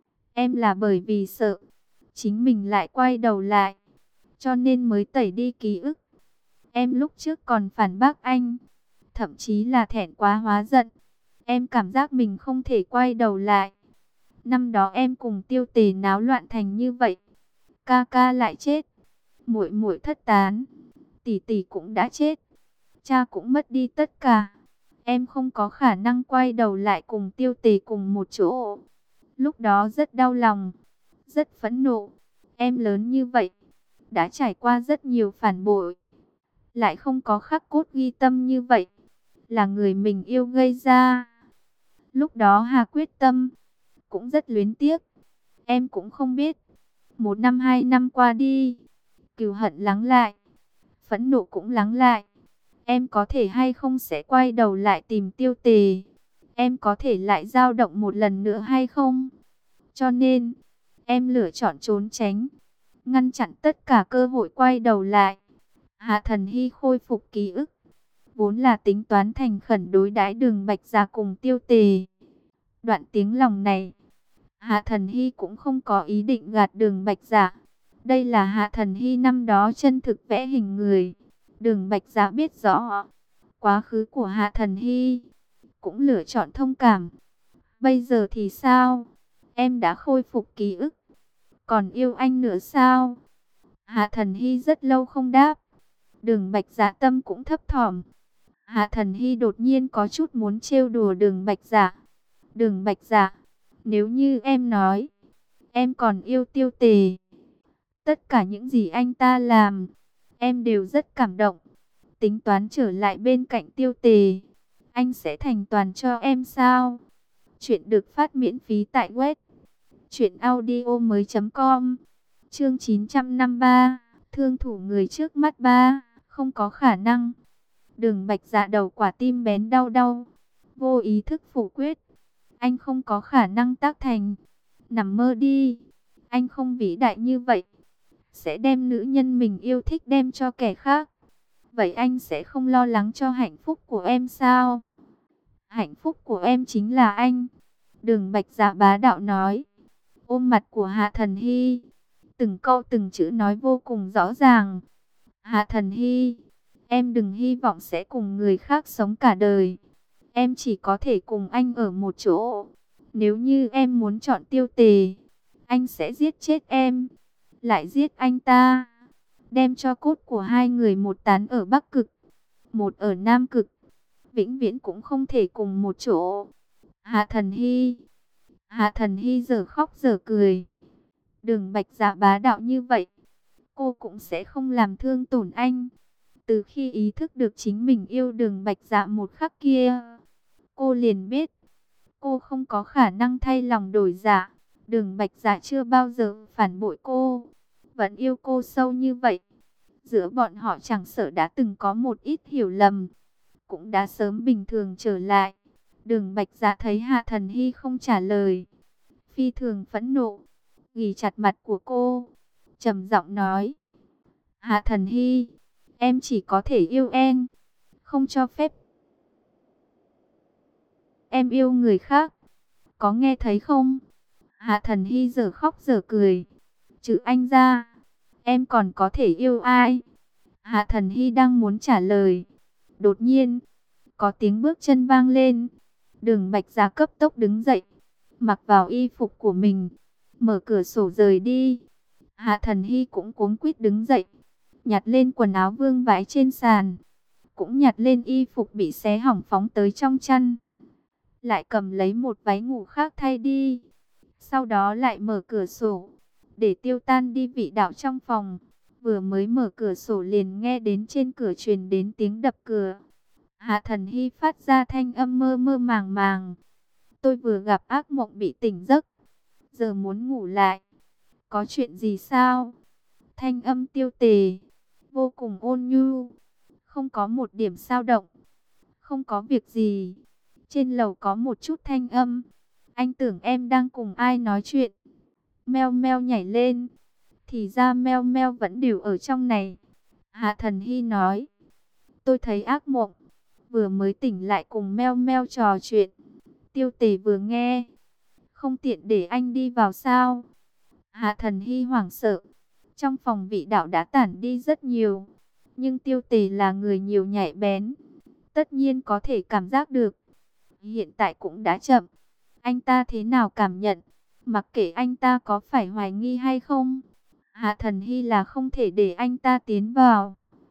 em là bởi vì sợ chính mình lại quay đầu lại, cho nên mới tẩy đi ký ức. Em lúc trước còn phản bác anh, thậm chí là thẹn quá hóa giận. Em cảm giác mình không thể quay đầu lại. Năm đó em cùng Tiêu Tề náo loạn thành như vậy, ca ca lại chết, muội muội thất tán, tỷ tỷ cũng đã chết, cha cũng mất đi tất cả. Em không có khả năng quay đầu lại cùng Tiêu Tề cùng một chỗ. Lúc đó rất đau lòng, rất phẫn nộ. Em lớn như vậy, đã trải qua rất nhiều phản bội, lại không có khắc cốt ghi tâm như vậy, là người mình yêu gây ra. Lúc đó Hà quyết tâm, cũng rất luyến tiếc. Em cũng không biết, 1 năm 2 năm qua đi, cừu hận lắng lại, phẫn nộ cũng lắng lại. Em có thể hay không sẽ quay đầu lại tìm Tiêu Tề? Em có thể lại dao động một lần nữa hay không? Cho nên, em lựa chọn trốn tránh, ngăn chặn tất cả cơ hội quay đầu lại. Hạ Thần Hy khôi phục ký ức, vốn là tính toán thành khẩn đối đãi Đường Bạch Dạ cùng Tiêu Tề. Đoạn tiếng lòng này, Hạ Thần Hy cũng không có ý định gạt Đường Bạch Dạ. Đây là Hạ Thần Hy năm đó chân thực vẽ hình người. Đường Bạch Dạ biết rõ quá khứ của Hạ Thần Hy, cũng lựa chọn thông cảm. Bây giờ thì sao? Em đã khôi phục ký ức, còn yêu anh nữa sao? Hạ Thần Hy rất lâu không đáp. Đường Bạch Dạ tâm cũng thấp thỏm. Hạ Thần Hy đột nhiên có chút muốn trêu đùa Đường Bạch Dạ. Đường Bạch Dạ, nếu như em nói em còn yêu Tiêu Tề, tất cả những gì anh ta làm, em đều rất cảm động. Tính toán trở lại bên cạnh Tiêu Tề, anh sẽ thành toàn cho em sao? Chuyện được phát miễn phí tại web truyệnaudiomoi.com. Chương 953, thương thủ người trước mắt ba, không có khả năng. Đường Bạch Dạ đầu quả tim bén đau đau, vô ý thức phủ quyết. Anh không có khả năng tác thành. Nằm mơ đi, anh không vĩ đại như vậy, sẽ đem nữ nhân mình yêu thích đem cho kẻ khác. Vậy anh sẽ không lo lắng cho hạnh phúc của em sao? Hạnh phúc của em chính là anh. Đường Bạch Dạ bá đạo nói, ôm mặt của Hạ Thần Hy, từng câu từng chữ nói vô cùng rõ ràng. Hạ Thần Hy, em đừng hy vọng sẽ cùng người khác sống cả đời. Em chỉ có thể cùng anh ở một chỗ. Nếu như em muốn chọn Tiêu Tề, anh sẽ giết chết em. lại giết anh ta, đem cho cốt của hai người một tán ở Bắc Cực, một ở Nam Cực, vĩnh viễn cũng không thể cùng một chỗ. Hạ Thần Hy giờ khóc giờ cười. Đường Bạch Dạ bá đạo như vậy, cô cũng sẽ không làm thương tổn anh. Từ khi ý thức được chính mình yêu Đường Bạch Dạ một khắc kia, cô liền biết cô không có khả năng thay lòng đổi dạ. Đường Bạch Dạ chưa bao giờ phản bội cô, vẫn yêu cô sâu như vậy. Giữa bọn họ chẳng sợ đã từng có một ít hiểu lầm, cũng đã sớm bình thường trở lại. Đường Bạch Dạ thấy Hạ Thần Hy không trả lời, phi thường phẫn nộ, ghì chặt mặt của cô, trầm giọng nói: Hạ Thần Hy, em chỉ có thể yêu em, không cho phép em yêu người khác, có nghe thấy không? Hạ Thần Hy giờ khóc giờ cười, trừ anh ra, em còn có thể yêu ai? Hạ Thần Hy đang muốn trả lời, đột nhiên có tiếng bước chân vang lên. Đường Bạch Dạ cấp tốc đứng dậy, mặc vào y phục của mình, mở cửa sổ rời đi. Hạ Thần Hy cũng cuống quýt đứng dậy, nhặt lên quần áo vương vãi trên sàn, cũng nhặt lên y phục bị xé hỏng phóng tới trong chăn, lại cầm lấy một váy ngủ khác thay đi. Sau đó lại mở cửa sổ, để tiêu tan đi vị đạo trong phòng. Vừa mới mở cửa sổ liền nghe đến trên cửa truyền đến tiếng đập cửa. Hạ Thần Hy phát ra thanh âm mơ mơ màng màng: tôi vừa gặp ác mộng bị tỉnh giấc, giờ muốn ngủ lại. Có chuyện gì sao? Thanh âm tiêu tề, vô cùng ôn nhu, không có một điểm dao động. Không có việc gì. Trên lầu có một chút thanh âm, anh tưởng em đang cùng ai nói chuyện. Meo meo nhảy lên, thì ra meo meo vẫn đều ở trong này. Hạ Thần Hy nói: tôi thấy ác mộng, vừa mới tỉnh lại cùng meo meo trò chuyện. Tiêu tề vừa nghe, không tiện để anh đi vào sao? Hạ Thần Hy hoảng sợ. Trong phòng vị đạo đã tản đi rất nhiều, nhưng tiêu tề là người nhiều nhạy bén, tất nhiên có thể cảm giác được. Hiện tại cũng đã chậm. Anh ta thế nào cảm nhận, mặc kệ anh ta có phải hoài nghi hay không, Hạ Thần Hy là không thể để anh ta tiến vào.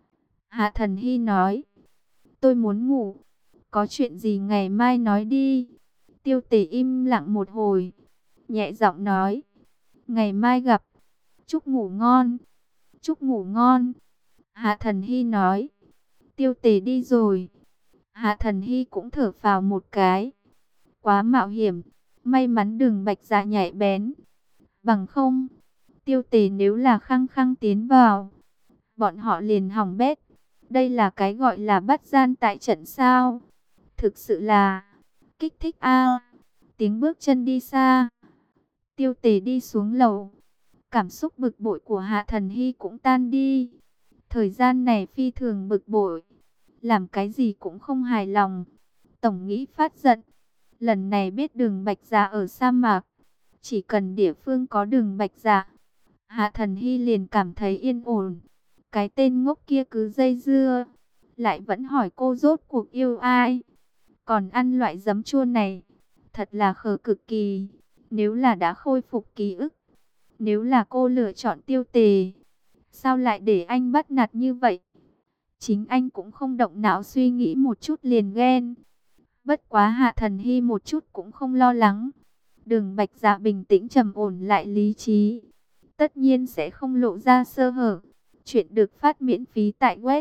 Hạ Thần Hy nói: tôi muốn ngủ, có chuyện gì ngày mai nói đi. Tiêu tề im lặng một hồi, nhẹ giọng nói: ngày mai gặp, chúc ngủ ngon. Chúc ngủ ngon. Hạ Thần Hy nói. Tiêu tề đi rồi, Hạ Thần Hy cũng thở phào một cái. Quá mạo hiểm, may mắn Đường Bạch Dạ nhạy bén. Bằng không, tiêu tề nếu là khăng khăng tiến vào, bọn họ liền hỏng bét. Đây là cái gọi là bắt gian tại trận sao? Thực sự là kích thích a. Tiếng bước chân đi xa, tiêu tề đi xuống lầu. Cảm xúc bực bội của Hạ Thần Hy cũng tan đi. Thời gian này phi thường bực bội, làm cái gì cũng không hài lòng, tổng nghĩ phát giận. Lần này biết Đường Bạch Dạ ở sa mạc, chỉ cần địa phương có Đường Bạch Dạ, Hạ Thần Hy liền cảm thấy yên ổn. Cái tên ngốc kia cứ dây dưa, lại vẫn hỏi cô rốt cuộc yêu ai, còn ăn loại giấm chua này, thật là khờ cực kỳ. Nếu là đã khôi phục ký ức, nếu là cô lựa chọn tiêu tề, sao lại để anh bắt nạt như vậy? Chính anh cũng không động não suy nghĩ một chút liền ghen. Bất quá Hạ Thần Hy một chút cũng không lo lắng. Đường Bạch Dạ bình tĩnh trầm ổn lại lý trí, tất nhiên sẽ không lộ ra sơ hở. Chuyện được phát miễn phí tại web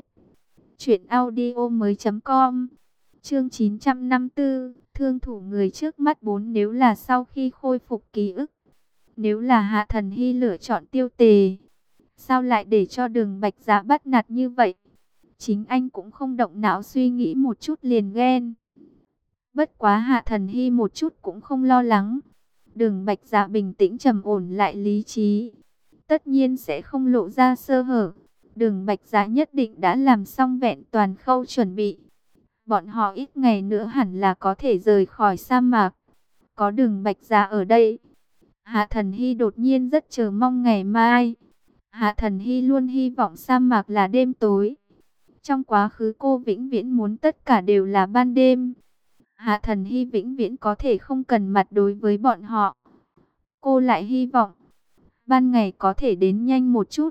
truyệnaudiomoi.com. Chương 954, thương thủ người trước mắt 4. Nếu là sau khi khôi phục ký ức, nếu là Hạ Thần Hy lựa chọn tiêu tề, sao lại để cho Đường Bạch Dạ bắt nạt như vậy? Chính anh cũng không động não suy nghĩ một chút liền ghen. Bất quá Hạ Thần Hy một chút cũng không lo lắng. Đường Bạch Dạ bình tĩnh trầm ổn lại lý trí, tất nhiên sẽ không lộ ra sơ hở. Đường Bạch Dạ nhất định đã làm xong vẹn toàn khâu chuẩn bị. Bọn họ ít ngày nữa hẳn là có thể rời khỏi sa mạc. Có Đường Bạch Dạ ở đây, Hạ Thần Hy đột nhiên rất chờ mong ngày mai. Hạ Thần Hy luôn hy vọng sa mạc là đêm tối. Trong quá khứ cô vĩnh viễn muốn tất cả đều là ban đêm. Hạ Thần Hy vĩnh viễn có thể không cần mặt đối với bọn họ. Cô lại hy vọng ban ngày có thể đến nhanh một chút.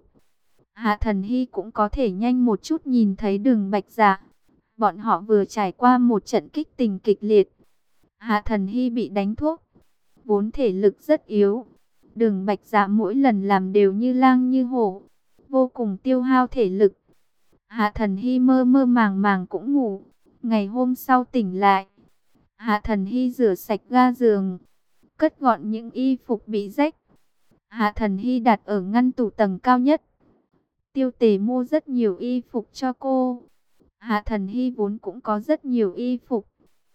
Hạ Thần Hy cũng có thể nhanh một chút nhìn thấy Đường Bạch Dạ. Bọn họ vừa trải qua một trận kích tình kịch liệt. Hạ Thần Hy bị đánh thuốc, vốn thể lực rất yếu. Đường Bạch Dạ mỗi lần làm đều như lang như hổ, vô cùng tiêu hao thể lực. Hạ Thần Hy mơ mơ màng màng cũng ngủ. Ngày hôm sau tỉnh lại, Hạ Thần Hy rửa sạch ga giường, cất gọn những y phục bị rách. Hạ Thần Hy đặt ở ngăn tủ tầng cao nhất. Tiêu Tề mua rất nhiều y phục cho cô. Hạ Thần Hy vốn cũng có rất nhiều y phục,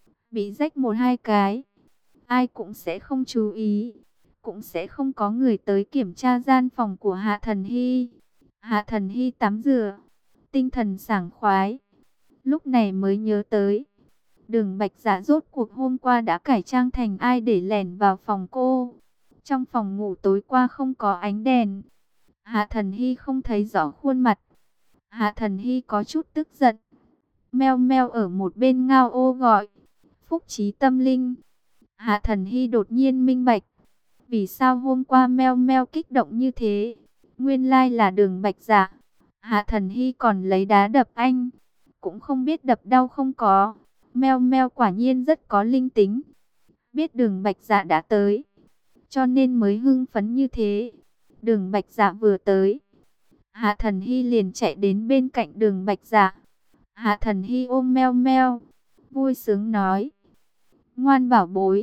bị rách một hai cái, ai cũng sẽ không chú ý, cũng sẽ không có người tới kiểm tra gian phòng của Hạ Thần Hy. Hạ Thần Hy tắm rửa, tinh thần sảng khoái, lúc này mới nhớ tới Đường Bạch Dạ rốt cuộc hôm qua đã cải trang thành ai để lẻn vào phòng cô. Trong phòng ngủ tối qua không có ánh đèn, Hạ Thần Hy không thấy rõ khuôn mặt. Hạ Thần Hy có chút tức giận. Meo meo ở một bên ngao ô gọi, Phúc Trí Tâm Linh. Hạ Thần Hy đột nhiên minh bạch, vì sao hôm qua meo meo kích động như thế. Nguyên lai là Đường Bạch Dạ. Hạ Thần Hy còn lấy đá đập anh, cũng không biết đập đau không có. Meo meo quả nhiên rất có linh tính, biết Đường Bạch Dạ đã tới, cho nên mới hưng phấn như thế. Đường Bạch Dạ vừa tới, Hạ Thần Hy liền chạy đến bên cạnh Đường Bạch Dạ. Hạ Thần Hy ôm meo meo, vui sướng nói: ngoan bảo bối,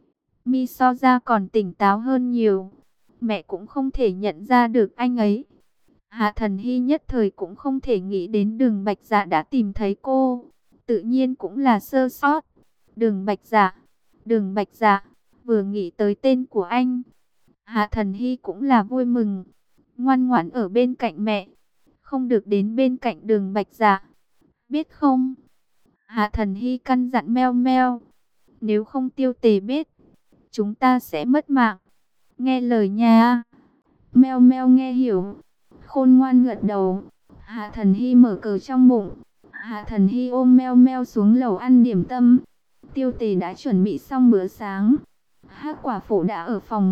mi so ra còn tỉnh táo hơn nhiều. Mẹ cũng không thể nhận ra được anh ấy. Hạ Thần Hy nhất thời cũng không thể nghĩ đến Đường Bạch Dạ đã tìm thấy cô, tự nhiên cũng là sơ sót. Đường Bạch Dạ, Đường Bạch Dạ, vừa nghĩ tới tên của anh, Hạ Thần Hy cũng là vui mừng, ngoan ngoãn ở bên cạnh mẹ, không được đến bên cạnh Đường Bạch Dạ, biết không? Hạ Thần Hy căn dặn meo meo, nếu không Tiêu Tề biết, chúng ta sẽ mất mạng, nghe lời nha. Meo meo nghe hiểu, khôn ngoan gật đầu. Hạ Thần Hy mở cờ trong bụng. Hạ Thần Hy ôm meo meo xuống lầu ăn điểm tâm. Tiêu Tề đã chuẩn bị xong bữa sáng. Hắc Quả Phụ đã ở phòng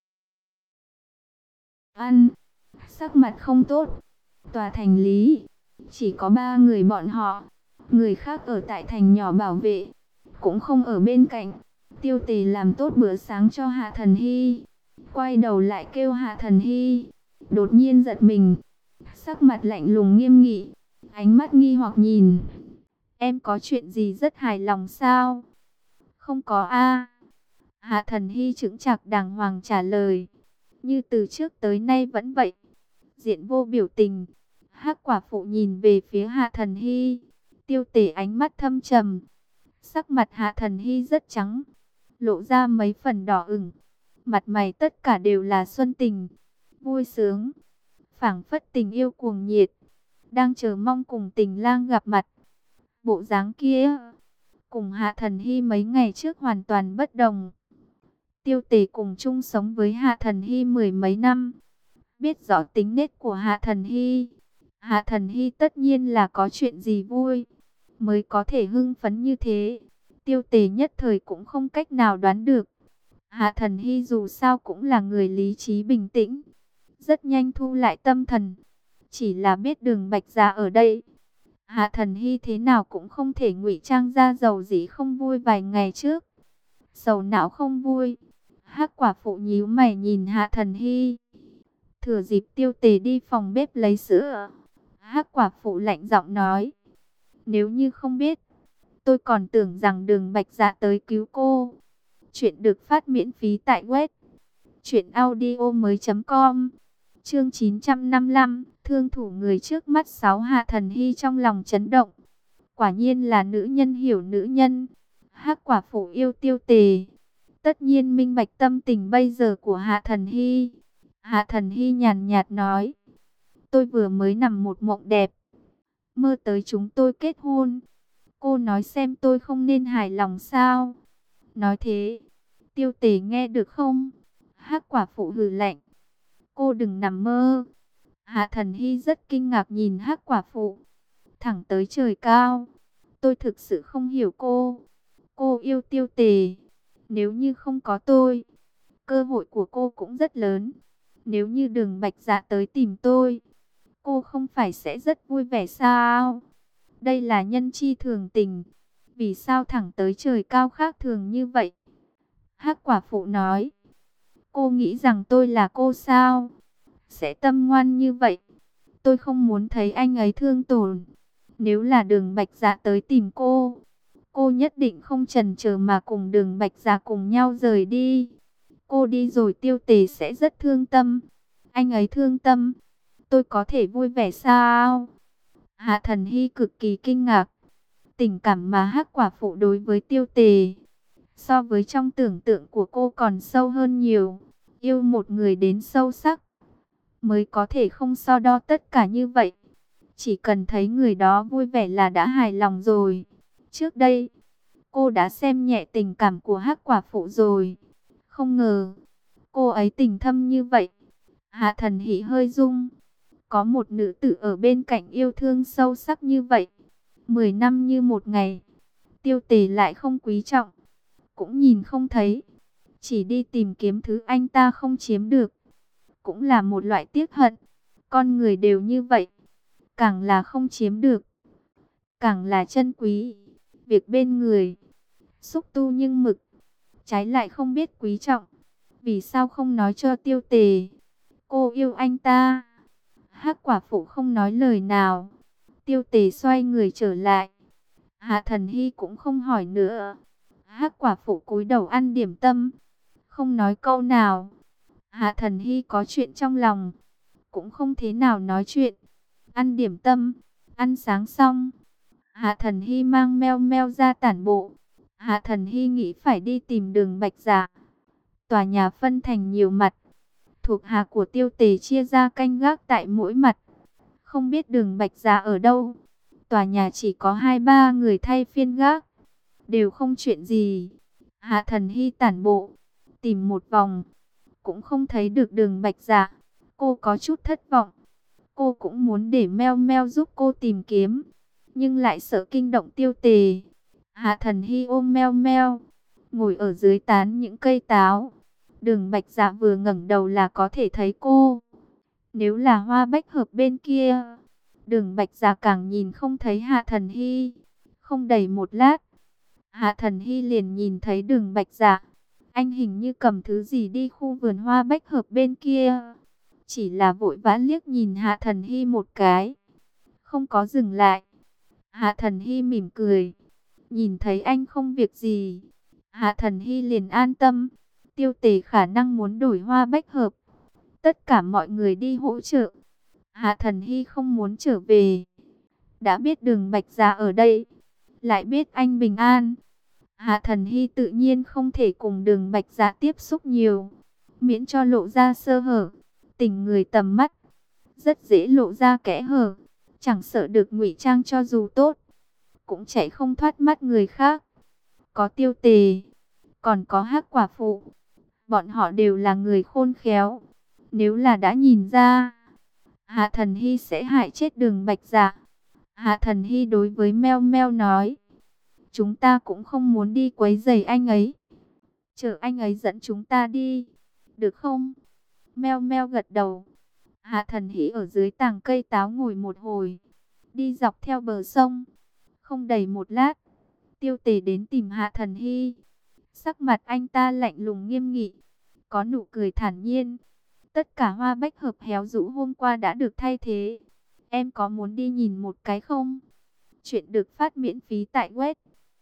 ăn, sắc mặt không tốt. Tòa thành lý chỉ có 3 người bọn họ, người khác ở tại thành nhỏ bảo vệ, cũng không ở bên cạnh. Tiêu Tề làm tốt bữa sáng cho Hạ Thần Hy, quay đầu lại kêu Hạ Thần Hy, đột nhiên giật mình, sắc mặt lạnh lùng nghiêm nghị, ánh mắt nghi hoặc nhìn. Em có chuyện gì rất hài lòng sao? Không có a. Hạ Thần Hy chững chạc đàng hoàng trả lời, như từ trước tới nay vẫn vậy, diện vô biểu tình. Hắc Quả Phụ nhìn về phía Hạ Thần Hy. Tiêu Tề ánh mắt thâm trầm, sắc mặt Hạ Thần Hy rất trắng, lộ ra mấy phần đỏ ửng, mặt mày tất cả đều là xuân tình, vui sướng, phảng phất tình yêu cuồng nhiệt, đang chờ mong cùng Tình Lang gặp mặt. Bộ dáng kia cùng Hạ Thần Hy mấy ngày trước hoàn toàn bất đồng. Tiêu Tề cùng chung sống với Hạ Thần Hy 10 mấy năm, biết rõ tính nết của Hạ Thần Hy. Hạ Thần Hy tất nhiên là có chuyện gì vui, mới có thể hưng phấn như thế. Tiêu Tề nhất thời cũng không cách nào đoán được. Hạ Thần Hy dù sao cũng là người lý trí bình tĩnh, rất nhanh thu lại tâm thần. Chỉ là biết Đường Bạch Dạ ở đây, Hạ Thần Hy thế nào cũng không thể ngụy trang ra dầu dĩ không vui vài ngày trước. Sầu não không vui, Hắc Quả Phụ nhíu mày nhìn Hạ Thần Hy. Thừa dịp Tiêu Tề đi phòng bếp lấy sữa, Hắc Quả Phụ lạnh giọng nói: nếu như không biết, tôi còn tưởng rằng Đường Bạch Dạ tới cứu cô. Chuyện được phát miễn phí tại web truyệnaudiomoi.com. Chương 955, thương thủ người trước mắt 6. Hạ Thần Hy trong lòng chấn động. Quả nhiên là nữ nhân hiểu nữ nhân. Hắc Quả Phụ yêu Tiêu Tề, tất nhiên minh bạch tâm tình bây giờ của Hạ Thần Hy. Hạ Thần Hy nhàn nhạt nói: tôi vừa mới nằm một mộng đẹp, mơ tới chúng tôi kết hôn. Cô nói xem tôi không nên hài lòng sao? Nói thế, Tiêu Tề nghe được không? Hắc Quả Phụ hừ lạnh: cô đừng nằm mơ. Hạ Thần Hy rất kinh ngạc nhìn Hắc Quả Phụ, thẳng tới trời cao. Tôi thực sự không hiểu cô. Cô yêu Tiêu Tề, nếu như không có tôi, cơ hội của cô cũng rất lớn. Nếu như Đường Bạch Dạ tới tìm tôi, cô không phải sẽ rất vui vẻ sao? Đây là nhân chi thường tình. Vì sao thẳng tới trời cao khác thường như vậy? Hắc quả phụ nói. Cô nghĩ rằng tôi là cô sao? Sẽ tâm ngoan như vậy? Tôi không muốn thấy anh ấy thương tổn. Nếu là Đường Bạch Dạ tới tìm cô nhất định không chần chờ mà cùng Đường Bạch Dạ cùng nhau rời đi. Cô đi rồi Tiêu Tề sẽ rất thương tâm. Anh ấy thương tâm, tôi có thể vui vẻ sao? Hạ Thần Hy cực kỳ kinh ngạc. Tình cảm mà Hắc quả phụ đối với Tiêu Tề, so với trong tưởng tượng của cô còn sâu hơn nhiều. Yêu một người đến sâu sắc, mới có thể không so đo tất cả như vậy. Chỉ cần thấy người đó vui vẻ là đã hài lòng rồi. Trước đây, cô đã xem nhẹ tình cảm của Hắc quả phụ rồi. Không ngờ, cô ấy tình thâm như vậy. Hạ Thần Hỷ hơi rung. Có một nữ tử ở bên cạnh yêu thương sâu sắc như vậy. 10 năm như một ngày. Tiêu Tề lại không quý trọng, cũng nhìn không thấy. Chỉ đi tìm kiếm thứ anh ta không chiếm được. Cũng là một loại tiếc hận. Con người đều như vậy. Càng là không chiếm được, càng là trân quý. Việc bên người, xúc tu nhưng mực, trái lại không biết quý trọng. Vì sao không nói cho Tiêu Tề cô yêu anh ta? Hắc quả phụ không nói lời nào. Tiêu Tề xoay người trở lại. Hạ Thần Hy cũng không hỏi nữa. Hắc quả phụ cúi đầu ăn điểm tâm, không nói câu nào. Hạ Thần Hy có chuyện trong lòng, cũng không thế nào nói chuyện. Ăn điểm tâm, ăn sáng xong, Hạ Thần Hy mang Meo Meo ra tản bộ. Hạ Thần Hy nghĩ phải đi tìm Đường Bạch Dạ. Tòa nhà phân thành nhiều mặt, thuộc hạ của Tiêu Tề chia ra canh gác tại mỗi mặt. Không biết Đường Bạch Dạ ở đâu. Tòa nhà chỉ có 2-3 người thay phiên gác, đều không chuyện gì. Hạ Thần Hy tản bộ, tìm một vòng, cũng không thấy được Đường Bạch Dạ. Cô có chút thất vọng. Cô cũng muốn để Meo Meo giúp cô tìm kiếm, nhưng lại sợ kinh động Tiêu Tề. Hạ Thần Hy ôm Meo Meo, ngồi ở dưới tán những cây táo. Đường Bạch Dạ vừa ngẩng đầu là có thể thấy cô. Nếu là hoa bách hợp bên kia, Đường Bạch Dạ càng nhìn không thấy Hạ Thần Hy. Không đầy một lát, Hạ Thần Hy liền nhìn thấy Đường Bạch Dạ. Anh hình như cầm thứ gì đi khu vườn hoa bách hợp bên kia. Chỉ là vội vã liếc nhìn Hạ Thần Hy một cái, không có dừng lại. Hạ Thần Hy mỉm cười, nhìn thấy anh không việc gì, Hạ Thần Hy liền an tâm. Tiêu Tề khả năng muốn đổi hoa bách hợp, tất cả mọi người đi hỗ trợ. Hạ Thần Hy không muốn trở về. Đã biết Đường Bạch Dạ ở đây, lại biết anh bình an, Hạ Thần Hy tự nhiên không thể cùng Đường Bạch Dạ tiếp xúc nhiều, miễn cho lộ ra sơ hở. Tình người tầm mắt, rất dễ lộ ra kẽ hở. Chẳng sợ được ngụy trang cho dù tốt, cũng chạy không thoát mắt người khác. Có Tiêu Tề, còn có Hắc quả phụ, bọn họ đều là người khôn khéo. Nếu là đã nhìn ra, Hạ Thần Hy sẽ hại chết Đường Bạch Dạ. Hạ Thần Hy đối với Meo Meo nói, chúng ta cũng không muốn đi quấy rầy anh ấy, chờ anh ấy dẫn chúng ta đi, được không? Meo Meo gật đầu. Hạ Thần Hỷ ở dưới tàng cây táo ngồi một hồi, đi dọc theo bờ sông. Không đầy một lát, Tiêu Tề đến tìm Hạ Thần Hy. Sắc mặt anh ta lạnh lùng nghiêm nghị, có nụ cười thản nhiên. Tất cả hoa bách hợp héo rũ hôm qua đã được thay thế. Em có muốn đi nhìn một cái không? Chuyện được phát miễn phí tại web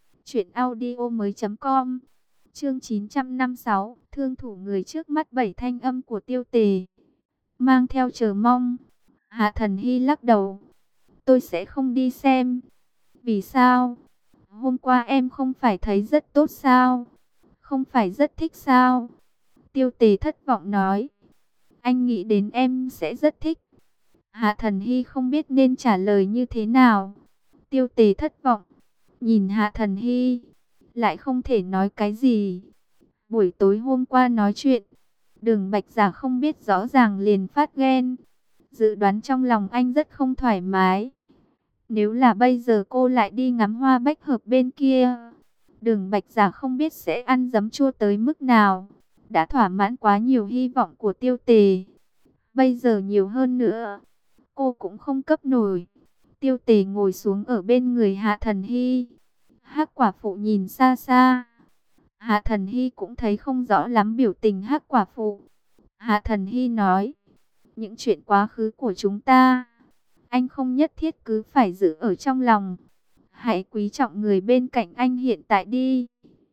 truyệnaudiomoi.com. Chương 956, thương thủ người trước mắt. 7 thanh âm của Tiêu Tề mang theo chờ mong. Hạ Thần Hy lắc đầu, tôi sẽ không đi xem. Vì sao? Hôm qua em không phải thấy rất tốt sao? Không phải rất thích sao? Tiêu Tề thất vọng nói, anh nghĩ đến em sẽ rất thích. Hạ Thần Hy không biết nên trả lời như thế nào. Tiêu Tề thất vọng, nhìn Hạ Thần Hy, lại không thể nói cái gì. Buổi tối hôm qua nói chuyện, Đường Bạch Dạ không biết rõ ràng liền phát ghen. Dự đoán trong lòng anh rất không thoải mái. Nếu là bây giờ cô lại đi ngắm hoa bách hợp bên kia, Đường Bạch Dạ không biết sẽ ăn giấm chua tới mức nào. Đã thỏa mãn quá nhiều hy vọng của Tiêu Tề, bây giờ nhiều hơn nữa, cô cũng không cấp nổi. Tiêu Tề ngồi xuống ở bên người Hạ Thần Hy. Hắc quả phụ nhìn xa xa. Hạ Thần Hy cũng thấy không rõ lắm biểu tình Hắc quả phụ. Hạ Thần Hy nói, những chuyện quá khứ của chúng ta, anh không nhất thiết cứ phải giữ ở trong lòng. Hãy quý trọng người bên cạnh anh hiện tại đi.